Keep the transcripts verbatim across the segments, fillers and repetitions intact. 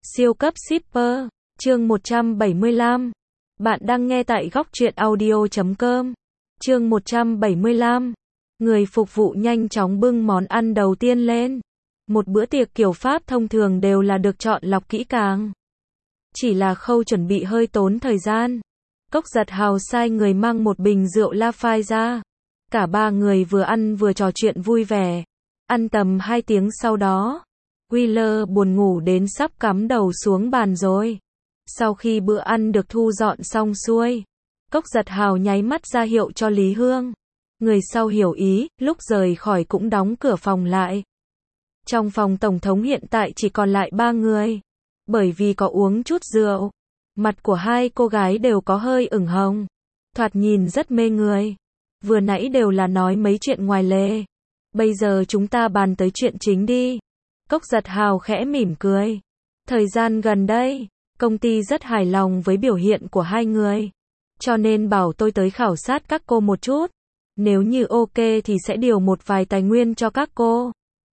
Siêu cấp shipper, chương một trăm bảy mươi lăm. Bạn đang nghe tại góc truyện audio chấm com. Chương một trăm bảy mươi lăm. Người phục vụ nhanh chóng bưng món ăn đầu tiên lên. Một bữa tiệc kiểu Pháp thông thường đều là được chọn lọc kỹ càng. Chỉ là khâu chuẩn bị hơi tốn thời gian. Cốc Giật Hào sai người mang một bình rượu Lafite ra. Cả ba người vừa ăn vừa trò chuyện vui vẻ. Ăn tầm hai tiếng sau đó, Wheeler buồn ngủ đến sắp cắm đầu xuống bàn rồi. Sau khi bữa ăn được thu dọn xong xuôi, Cốc Giật Hào nháy mắt ra hiệu cho Lý Hương. Người sau hiểu ý, lúc rời khỏi cũng đóng cửa phòng lại. Trong phòng tổng thống hiện tại chỉ còn lại ba người. Bởi vì có uống chút rượu, mặt của hai cô gái đều có hơi ửng hồng. Thoạt nhìn rất mê người. Vừa nãy đều là nói mấy chuyện ngoài lề. Bây giờ chúng ta bàn tới chuyện chính đi. Cốc Giật Hào khẽ mỉm cười. Thời gian gần đây, công ty rất hài lòng với biểu hiện của hai người. Cho nên bảo tôi tới khảo sát các cô một chút. Nếu như ok thì sẽ điều một vài tài nguyên cho các cô.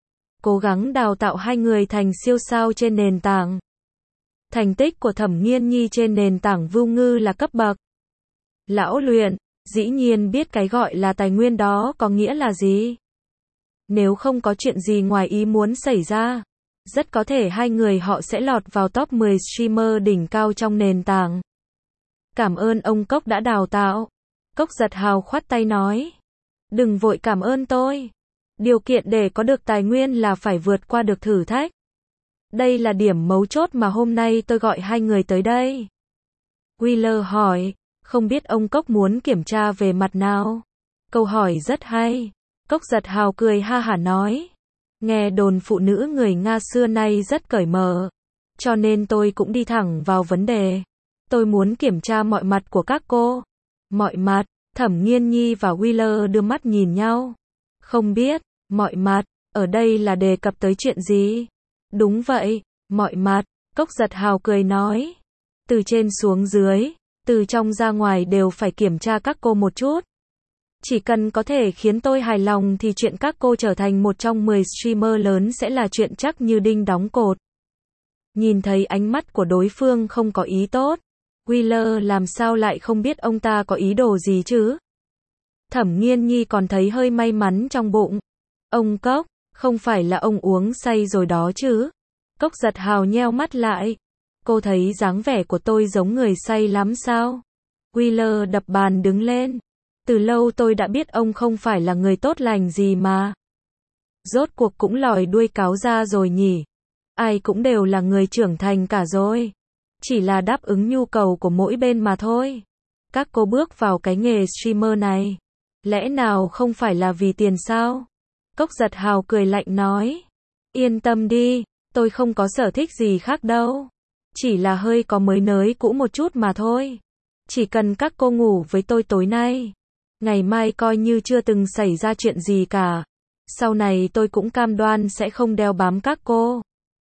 Cố gắng đào tạo hai người thành siêu sao trên nền tảng. Thành tích của Thẩm Nghiên Nhi trên nền tảng Vưu Ngư là cấp bậc. Lão luyện, dĩ nhiên biết cái gọi là tài nguyên đó có nghĩa là gì. Nếu không có chuyện gì ngoài ý muốn xảy ra, rất có thể hai người họ sẽ lọt vào top mười streamer đỉnh cao trong nền tảng. Cảm ơn ông Cốc đã đào tạo. Cốc Giật Hào khoát tay nói. Đừng vội cảm ơn tôi. Điều kiện để có được tài nguyên là phải vượt qua được thử thách. Đây là điểm mấu chốt mà hôm nay tôi gọi hai người tới đây. Wheeler hỏi, không biết ông Cốc muốn kiểm tra về mặt nào? Câu hỏi rất hay. Cốc Giật Hào cười ha hả nói. Nghe đồn phụ nữ người Nga xưa nay rất cởi mở. Cho nên tôi cũng đi thẳng vào vấn đề. Tôi muốn kiểm tra mọi mặt của các cô. Mọi mặt, Thẩm Nghiên Nhi và Wheeler đưa mắt nhìn nhau. Không biết, mọi mặt, ở đây là đề cập tới chuyện gì? Đúng vậy, mọi mặt, Cốc Giật Hào cười nói. Từ trên xuống dưới, từ trong ra ngoài đều phải kiểm tra các cô một chút. Chỉ cần có thể khiến tôi hài lòng thì chuyện các cô trở thành một trong mười streamer lớn sẽ là chuyện chắc như đinh đóng cột. Nhìn thấy ánh mắt của đối phương không có ý tốt. Wheeler làm sao lại không biết ông ta có ý đồ gì chứ? Thẩm Nghiên Nhi còn thấy hơi may mắn trong bụng. Ông Cốc, không phải là ông uống say rồi đó chứ? Cốc Giật Hào nheo mắt lại. Cô thấy dáng vẻ của tôi giống người say lắm sao? Wheeler đập bàn đứng lên. Từ lâu tôi đã biết ông không phải là người tốt lành gì mà. Rốt cuộc cũng lòi đuôi cáo ra rồi nhỉ. Ai cũng đều là người trưởng thành cả rồi. Chỉ là đáp ứng nhu cầu của mỗi bên mà thôi. Các cô bước vào cái nghề streamer này. Lẽ nào không phải là vì tiền sao? Cốc Giật Hào cười lạnh nói. Yên tâm đi, tôi không có sở thích gì khác đâu. Chỉ là hơi có mới nới cũ một chút mà thôi. Chỉ cần các cô ngủ với tôi tối nay. Ngày mai coi như chưa từng xảy ra chuyện gì cả. Sau này tôi cũng cam đoan sẽ không đeo bám các cô.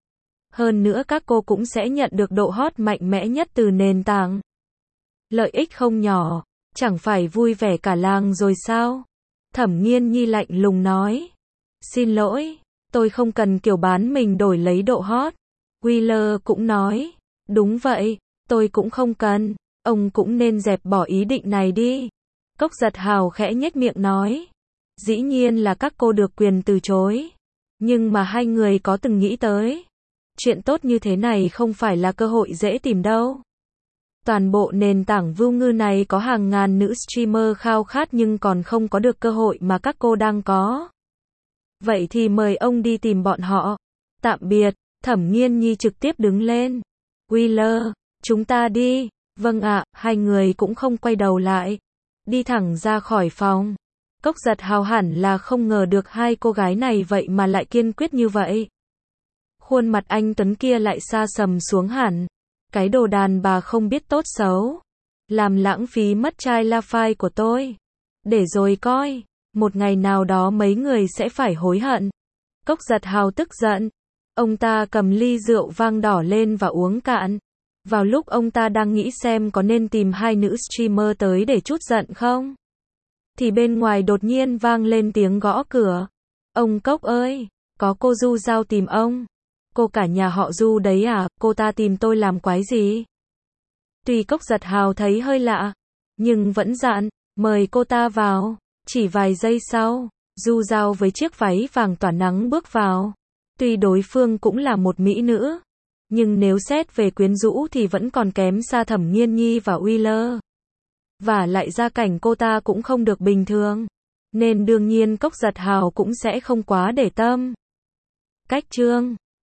Hơn nữa các cô cũng sẽ nhận được độ hot mạnh mẽ nhất từ nền tảng. Lợi ích không nhỏ, chẳng phải vui vẻ cả làng rồi sao? Thẩm Nghiên Nhi lạnh lùng nói. Xin lỗi, tôi không cần kiểu bán mình đổi lấy độ hot. Wheeler cũng nói. Đúng vậy, tôi cũng không cần. Ông cũng nên dẹp bỏ ý định này đi. Cốc Giật Hào khẽ nhếch miệng nói. Dĩ nhiên là các cô được quyền từ chối. Nhưng mà hai người có từng nghĩ tới. Chuyện tốt như thế này không phải là cơ hội dễ tìm đâu. Toàn bộ nền tảng Vưu Ngư này có hàng ngàn nữ streamer khao khát nhưng còn không có được cơ hội mà các cô đang có. Vậy thì mời ông đi tìm bọn họ. Tạm biệt, Thẩm Nghiên Nhi trực tiếp đứng lên. Wheeler, chúng ta đi. Vâng ạ, hai người cũng không quay đầu lại. Đi thẳng ra khỏi phòng. Cốc Giật Hào hẳn là không ngờ được hai cô gái này vậy mà lại kiên quyết như vậy. Khuôn mặt anh Tuấn kia lại xa sầm xuống hẳn. Cái đồ đàn bà không biết tốt xấu. Làm lãng phí mất chai Lafite của tôi. Để rồi coi. Một ngày nào đó mấy người sẽ phải hối hận. Cốc Giật Hào tức giận. Ông ta cầm ly rượu vang đỏ lên và uống cạn. Vào lúc ông ta đang nghĩ xem có nên tìm hai nữ streamer tới để trút giận không? Thì bên ngoài đột nhiên vang lên tiếng gõ cửa. Ông Cốc ơi, có cô Du Giao tìm ông. Cô cả nhà họ Du đấy à, cô ta tìm tôi làm quái gì? Tuy Cốc Giật Hào thấy hơi lạ, nhưng vẫn dặn, mời cô ta vào. Chỉ vài giây sau, Du Giao với chiếc váy vàng tỏa nắng bước vào. Tuy đối phương cũng là một mỹ nữ, nhưng nếu xét về quyến rũ thì vẫn còn kém xa Thẩm Nghiên Nhi và Wheeler. Và lại gia cảnh cô ta cũng không được bình thường, nên đương nhiên Cốc Giật Hào cũng sẽ không quá để tâm. Cách chương